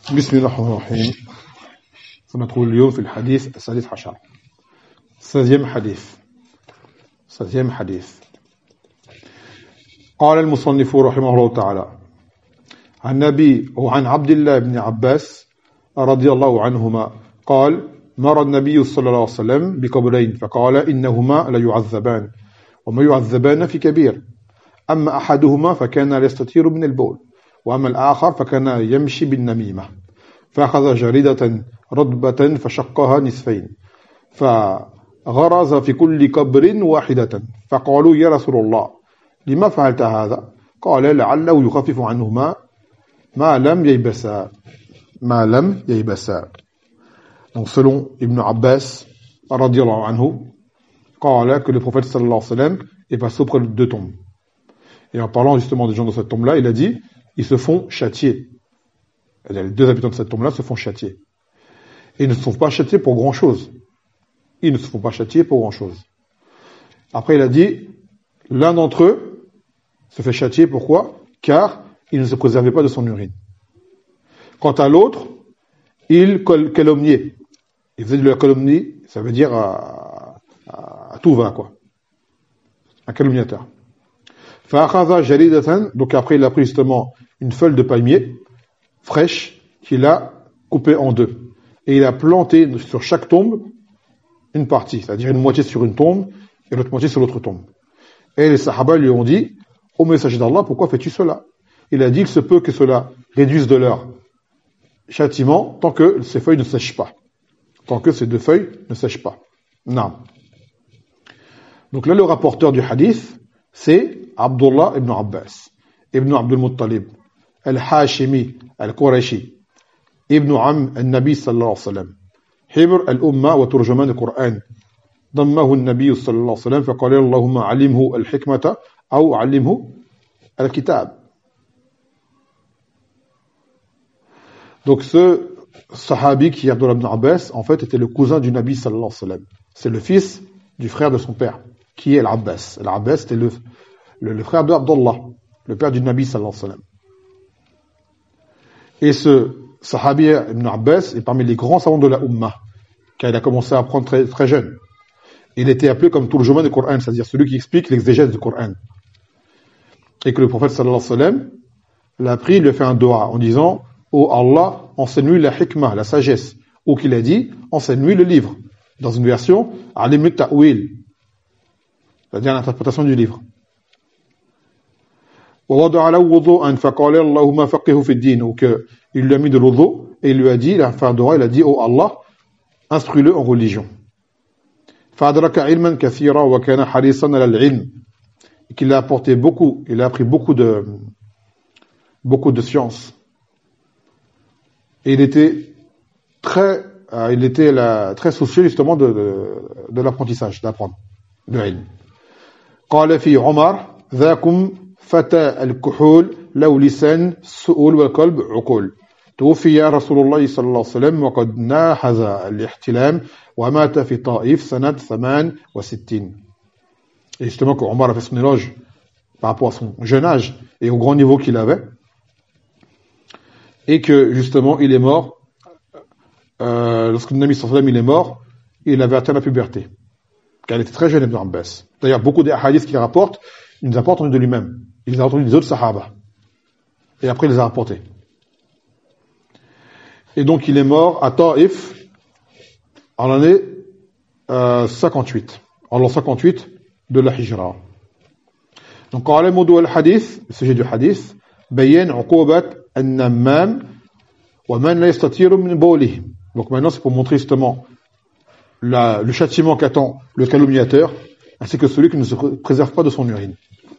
بسم الله الرحمن الرحيم. سندخل اليوم في الحديث السادس عشر. 16e حديث. قال المصنف رحمه الله تعالى عن نبي وعن عبد الله بن عباس رضي الله عنهما قال مر النبي صلى الله عليه وسلم بقبرين فقال إنهما ليعذبان وما يعذبان في كبير أما أحدهما فكان يستتير من البول وأما الآخر فكان يمشي بالنميمة فأخذ جريدة رطبة فشقها نصفين فغرز في كل قبر واحدة فقالوا يا رسول الله لما فعلت هذا؟ قال لعله يخفف عنهما ما لم ييبسا. Donc selon Ibn Abbas radiyallahu anhu, قال que le prophète sallallahu alayhi wa sallam est passé auprès de deux tombes. Et en parlant justement des gens de cette tombe-là, il a dit, ils se font châtier. Les deux habitants de cette tombe-là se font châtier. Et ils ne se font pas châtier pour grand-chose. Après, il a dit, l'un d'entre eux se fait châtier, pourquoi? Car il ne se préservait pas de son urine. Quant à l'autre, il calomniait. Il faisait de la calomnie, ça veut dire à tout va, quoi. Un calomniateur. Donc après, il a pris justement une feuille de palmier fraîche qu'il a coupée en deux. Et il a planté sur chaque tombe une partie, c'est-à-dire une moitié sur une tombe et l'autre moitié sur l'autre tombe. Et les sahaba lui ont dit, ô messager d'Allah, pourquoi fais-tu cela? Il a dit, il se peut que cela réduise de leur châtiment tant que ces feuilles ne sèchent pas. Non. Donc là, le rapporteur du hadith, c'est Abdullah ibn Abbas, ibn Abdul Muttalib, al-Hashimi, al-Qurashi, ibn Am al-Nabi sallallahu alayhi wa sallam, حبر الأمة وترجمان القرآن ضمه النبي صلى الله عليه وسلم فقال اللهم علمه الحكمة أو علمه الكتاب. Donc ce sahabi qui est Abdullah ibn Abbas, en fait, était le cousin du Nabi sallallahu alayhi wa sallam. C'est le fils du frère de son père, qui est l'Abbas. L'Abbas, c'était le frère de Abdullah, le père du Nabi sallallahu alayhi wa sallam. Et ce Sahabi ibn Abbas est parmi les grands savants de la Ummah, car il a commencé à apprendre très, très jeune. Il était appelé comme Turjuman du Coran, c'est-à-dire celui qui explique l'exégèse du Coran. Et que le prophète sallallahu alayhi wa sallam l'a pris, il lui a fait un dua en disant « Oh Allah, enseigne-lui la hikmah, la sagesse », ou qu'il a dit « enseigne-lui le livre ». Dans une version « Alim ta'wil », c'est-à-dire l'interprétation du livre. ووضع له وضوءا فقال اللهم فقهه في الدين, ou que il lui a mis de l'wudu et il lui a dit, il a fait un dua, il a dit, oh Allah, instruis-le en religion. فأدرك علما كثيرا وكان حريصا على العلم, et qu'il a apporté beaucoup, il a appris beaucoup de sciences. Et il était très soucieux justement de l'apprentissage, d'apprendre, de ilm. قال في عمر ذاكم فتى الكحول لو لسان سؤول والقلب عقول توفي رسول الله صلى الله عليه وسلم وقد ناحز الاحتلام ومات في طائف سنة 68. Et justement quand Omar a fait son éloge par rapport à son jeune âge et au grand niveau qu'il avait, et que justement il est mort lorsque le Nabi sallallahu alayhi wa sallam il est mort, il avait atteint la puberté, car il était très jeune, Ibn Abbas. D'ailleurs beaucoup des hadiths qu'il rapporte, il ne les a pas entendus de lui-même, il les a entendus des autres sahaba, et après il les a rapportés. Et donc il est mort à Taïf en l'année 58, en l'an 58 de la Hijra. Donc قال موضوع الحديث, le sujet du hadith, بيان عقوبة النمام ومن لا يستطير من بوله. Donc maintenant c'est pour montrer justement le châtiment qu'attend le calomniateur ainsi que celui qui ne se préserve pas de son urine.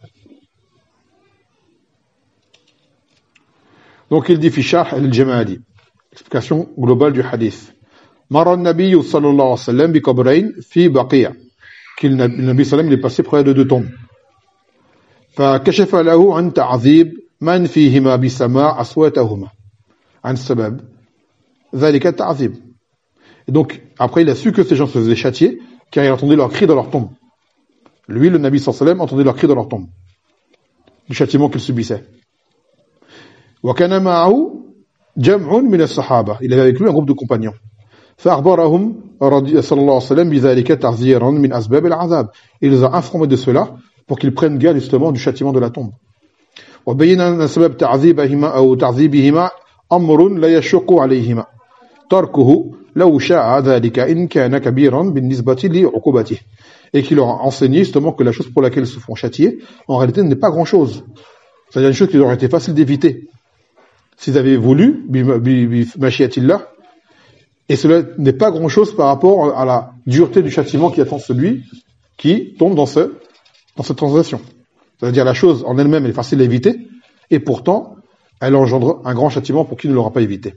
Donc il dit fi sharh al-Jamali, explication globale du hadith. Mara an-Nabi sallallahu alayhi wa sallam bi qabrayn fi Baqiya, qu'il Nabi sallam il est passé près de deux tombes. Fa kashafa lahu an ta'dhib man fihima bi sama' aswatahuma an sabab dhalika ta'dhib. Et donc après il a su que ces gens se faisaient châtier car il entendait leurs cris dans leur tombe. Lui, le Nabi sallallahu alayhi wa sallam, entendait leurs cris dans leur tombe, du châtiment qu'ils subissaient. وكان معه جمع من الصحابة. Il avait avec lui un groupe de compagnons. فأخبرهم صلى الله عليه وسلم بذلك تحذيرا من أسباب العذاب. Il les a informés de cela pour qu'ils prennent garde justement du châtiment de la tombe. وبين أن سبب تعذيبهما أو تعذيبهما أمر لا يشق عليهما تركه لو شاء ذلك إن كان كبيرا بالنسبة لعقوبته. Et qui leur a enseigné justement que la chose pour laquelle ils se font châtier, en réalité, n'est pas grand-chose. C'est-à-dire une chose qui leur été facile d'éviter. S'ils avaient voulu, bimashiatillah, et cela n'est pas grand-chose par rapport à la dureté du châtiment qui attend celui qui tombe dans cette transaction. C'est-à-dire la chose en elle-même elle est facile à éviter, et pourtant, elle engendre un grand châtiment pour qui ne l'aura pas évité.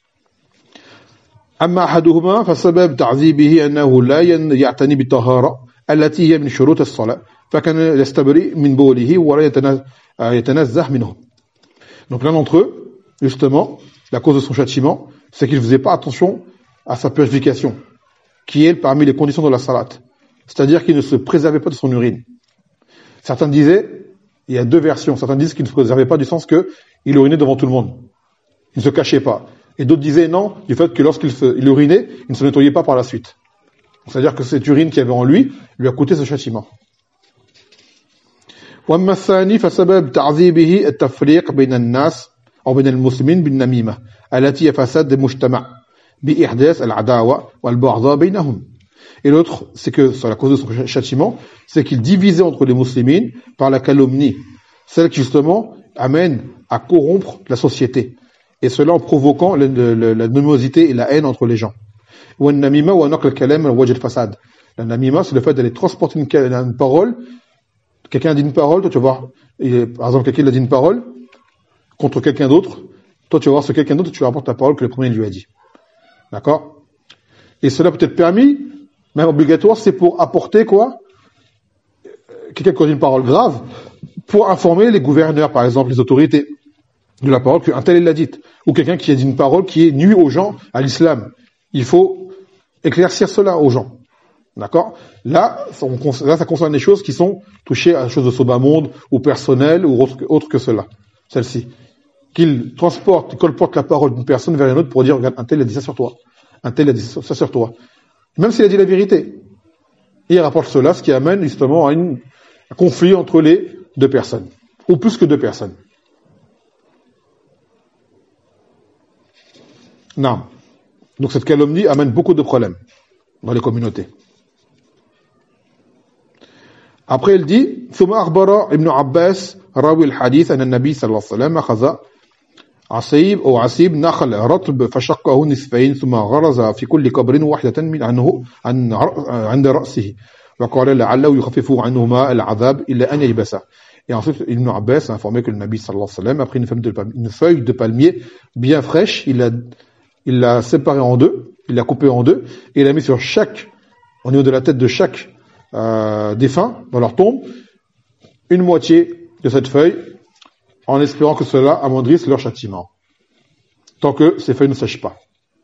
أما أحدهما فسبب تعذيبه أنه لا يعتني بالطهارة التي هي من شروط الصلاة فكان يستبرئ من بوله ولا يتنزه منه. Donc l'un d'entre eux, justement, la cause de son châtiment, c'est qu'il ne faisait pas attention à sa purification, qui est parmi les conditions de la salat. C'est-à-dire qu'il ne se préservait pas de son urine. Certains disaient, il y a deux versions, certains disent qu'il ne se préservait pas du sens qu'il urinait devant tout le monde. Il ne se cachait pas. Et d'autres disaient non, du fait que lorsqu'il urinait, il ne se nettoyait pas par la suite. C'est-à-dire que cette urine qu'il y avait en lui a coûté ce châtiment. وأما الثاني فسبب تعذيبه التفريق بين الناس أو بين المسلمين بالنميمة التي هي فساد المجتمع بإحداث العداوة والبغضاء بينهم. Et l'autre, c'est que sur la cause de son châtiment, c'est qu'il divisait entre les musulmans par la calomnie, celle qui justement amène à corrompre la société. Et cela en provoquant la nomosité et la haine entre les gens. La namima, c'est le fait d'aller transporter une parole. Quelqu'un a dit une parole, toi tu vas voir, par exemple quelqu'un a dit une parole contre quelqu'un d'autre, toi tu vas voir ce quelqu'un d'autre, tu rapportes la parole que le premier lui a dit. D'accord? Et cela peut être permis, même obligatoire, c'est pour apporter quoi? Quelqu'un qui a dit une parole grave, pour informer les gouverneurs, par exemple, les autorités, de la parole qu'un tel l'a dite, ou quelqu'un qui a dit une parole qui est nuit aux gens à l'islam. Il faut éclaircir cela aux gens. D'accord? Là, ça concerne des choses qui sont touchées à des choses de sobamonde, ou personnelles, ou autre que cela. Celle-ci. Qu'il colporte la parole d'une personne vers une autre pour dire, regarde, un tel a dit ça sur toi. Un tel a dit ça sur toi. Même s'il a dit la vérité. Et il rapporte cela, ce qui amène justement à un conflit entre les deux personnes. Ou plus que deux personnes. Non. Donc cette calomnie amène beaucoup de problèmes dans les communautés. Après il dit ثم أخبر ابن عباس راوي الحديث أن النبي صلى الله عليه وسلم أخذ عصيب أو عصيب نخل رطب فشقه نصفين ثم غرز في كل قبر واحدة من عنه عند رأسه وقال لعله يخفف عنهما العذاب إلا أن يلبسه. Et ensuite, Ibn Abbas a informé que le Nabi sallallahu alayhi wa sallam a pris une feuille de palmier bien fraîche, il l'a séparée en deux, il l'a coupée en deux, et il a mis sur au niveau de la tête de chaque défunt, dans leur tombe, une moitié de cette feuille, en espérant que cela amoindrisse leur châtiment. Tant que ces feuilles ne sèchent pas.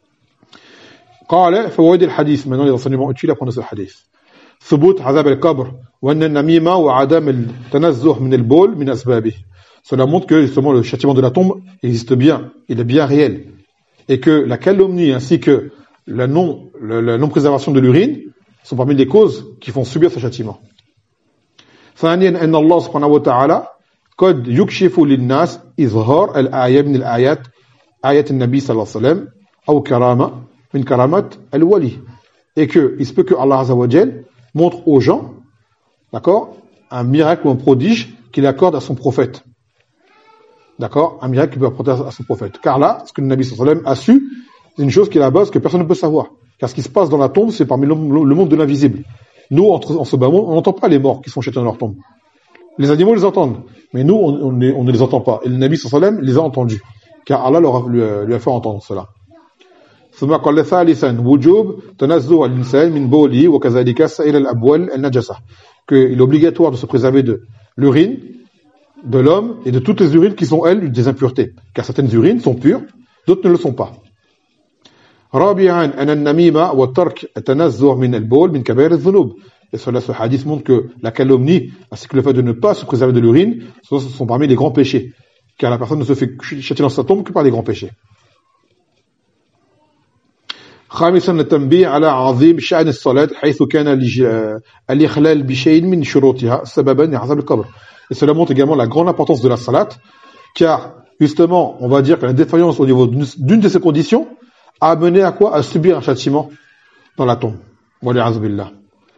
قال فوائد الحديث, maintenant les enseignements utiles à prendre ce hadith. ثبوت عذاب القبر وأن النميمة وعدم التنزه من البول من أسبابه. Cela montre que justement le châtiment de la tombe existe bien, il est bien réel, et que la calomnie ainsi que la non-préservation de l'urine sont parmi les causes qui font subir ce châtiment. ثانيا أن الله سبحانه وتعالى قد يكشف للناس إظهار الآية من الآيات آية النبي صلى الله عليه وسلم أو كرامة من كرامات الولي. Et que il se peut que Allah Azza wa Jal montre aux gens, d'accord, un miracle ou un prodige qu'il accorde à son prophète. D'accord? Un miracle qu'il peut apporter à son prophète. Car là, ce que le Nabi sallallahu alayhi wa sallam a su, c'est une chose qui est la base que personne ne peut savoir. Car ce qui se passe dans la tombe, c'est parmi le monde de l'invisible. Nous, en ce bas monde, on n'entend pas les morts qui sont jetés dans leur tombe. Les animaux les entendent, mais nous, on ne les entend pas. Et le Nabi sallallahu alayhi wa sallam les a entendus. Car Allah lui a fait entendre cela. ثم قال ثالثا وجوب تنزه الإنسان من بوله وكذلك سائر الأبوال النجسة, que il est obligatoire de se préserver de l'urine de l'homme et de toutes les urines qui sont elles des impuretés, car certaines urines sont pures, d'autres ne le sont pas. رابعا أن النميمة والترك التنزه من البول من كبائر الذنوب. Et cela, ce hadith montre que la calomnie ainsi que le fait de ne pas se préserver de l'urine, ce sont parmi les grands péchés, car la personne ne se fait châtier dans sa tombe que par les grands péchés. خامسا التنبيه على عظيم شأن الصلاة حيث كان الإخلال بشيء من شروطها سببا لعذاب القبر. Et cela montre également la grande importance de la salat, car justement, on va dire que la défaillance au niveau d'une de ces conditions a amené à quoi? À subir un châtiment dans la tombe. Wal'iyaz billah.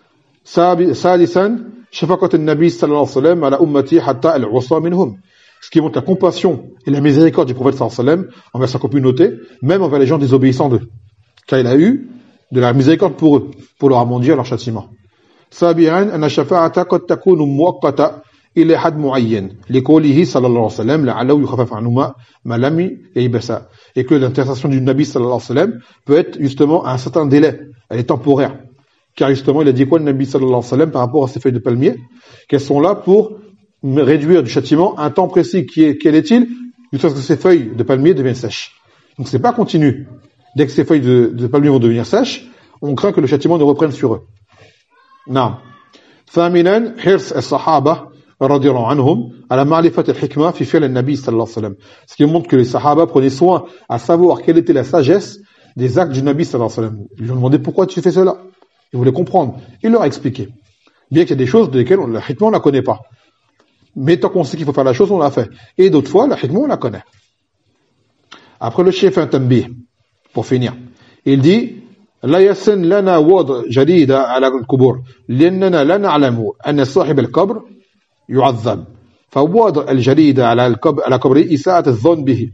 ثالثا شفقة النبي صلى الله عليه وسلم على أمتي حتى العصاة منهم. Ce qui montre la compassion et la miséricorde du prophète sallallahu alayhi wa sallam envers sa communauté, même envers les gens désobéissants d'eux. Car il a eu de la miséricorde pour eux, pour leur amondir leur châtiment. سابعا أن الشفاعة قد تكون مؤقتة إلى حد معين لقوله صلى الله عليه وسلم لعله يخفف عنهما ما لم ييبسا. Et que l'intercession du Nabi sallallahu alayhi wa sallam peut être justement à un certain délai, elle est temporaire. Car justement, il a dit quoi le Nabi sallallahu alayhi wa sallam par rapport à ces feuilles de palmier? Qu'elles sont là pour réduire du châtiment un temps précis. Quel est-il? Jusqu'à ce que ces feuilles de palmier deviennent sèches. Donc c'est pas continu. Dès que ces feuilles de palmier vont devenir sèches, on craint que le châtiment ne reprenne sur eux. Non. ثامنا حرص الصحابة رضي الله عنهم على معرفة الحكمة في فعل النبي صلى الله عليه وسلم. Ce qui montre que les Sahaba prenaient soin à savoir quelle était la sagesse des actes du Nabi sallallahu alayhi wa sallam. Ils lui ont demandé pourquoi tu fais cela. Ils voulaient comprendre. Il leur a expliqué. Bien qu'il y a des choses de lesquelles la hikmah on ne la connaît pas. Mais tant qu'on sait qu'il faut faire la chose, on l'a fait. Et d'autres fois, la hikmah on la connaît. Après le chef fait un tanbih, pour finir. Il dit لا يسن لنا وضع جديدة على القبور لأننا لا نعلم أن صاحب القبر يعذب فوضع الجديدة على قبره إساءة الظن به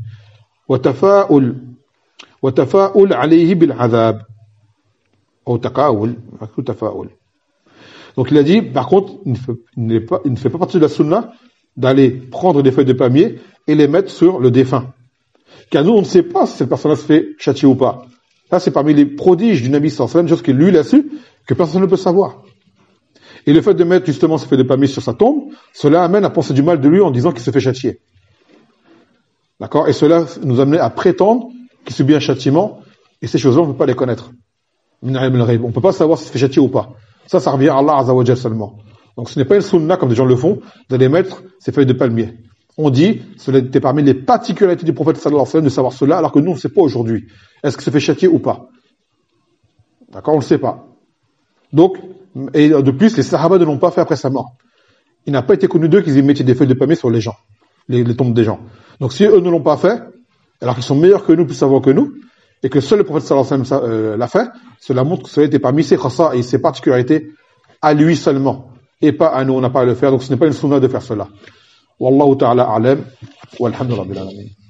وتفاؤل عليه بالعذاب أو تقاول. Donc il a dit, par contre, il ne fait pas partie de la sunna d'aller prendre des feuilles de palmier et les mettre sur le défunt. Car nous, on ne sait pas si cette personne-là se fait châtier ou pas. Ça, c'est parmi les prodiges du Nabi sallallahu alayhi wa sallam, chose que lui, il a su, que personne ne peut savoir. Et le fait de mettre justement ces feuilles de palmier sur sa tombe, cela amène à penser du mal de lui en disant qu'il se fait châtier. D'accord? Et cela nous amène à prétendre qu'il subit un châtiment, et ces choses-là, on ne peut pas les connaître. On ne peut pas savoir s'il se fait châtier ou pas. Ça revient à Allah Azza wa Jal seulement. Donc ce n'est pas une sunna, comme des gens le font, d'aller mettre ces feuilles de palmier. On dit, cela était parmi les particularités du prophète sallallahu alayhi wa sallam de savoir cela, alors que nous, on ne sait pas aujourd'hui. Est-ce qu'il se fait châtier ou pas? D'accord? On ne le sait pas. Donc, et de plus, les Sahaba ne l'ont pas fait après sa mort. Il n'a pas été connu d'eux qu'ils y mettaient des feuilles de palmier sur les gens, les tombes des gens. Donc si eux ne l'ont pas fait, alors qu'ils sont meilleurs que nous, plus savants que nous, et que seul le prophète sallallahu alayhi wa sallam l'a fait, cela montre que cela était parmi ses khassa et ses particularités à lui seulement, et pas à nous, on n'a pas à le faire. Donc ce n'est pas une sunna de faire cela. Wallahu ta'ala a'lam, walhamdulillah rabbil alamin.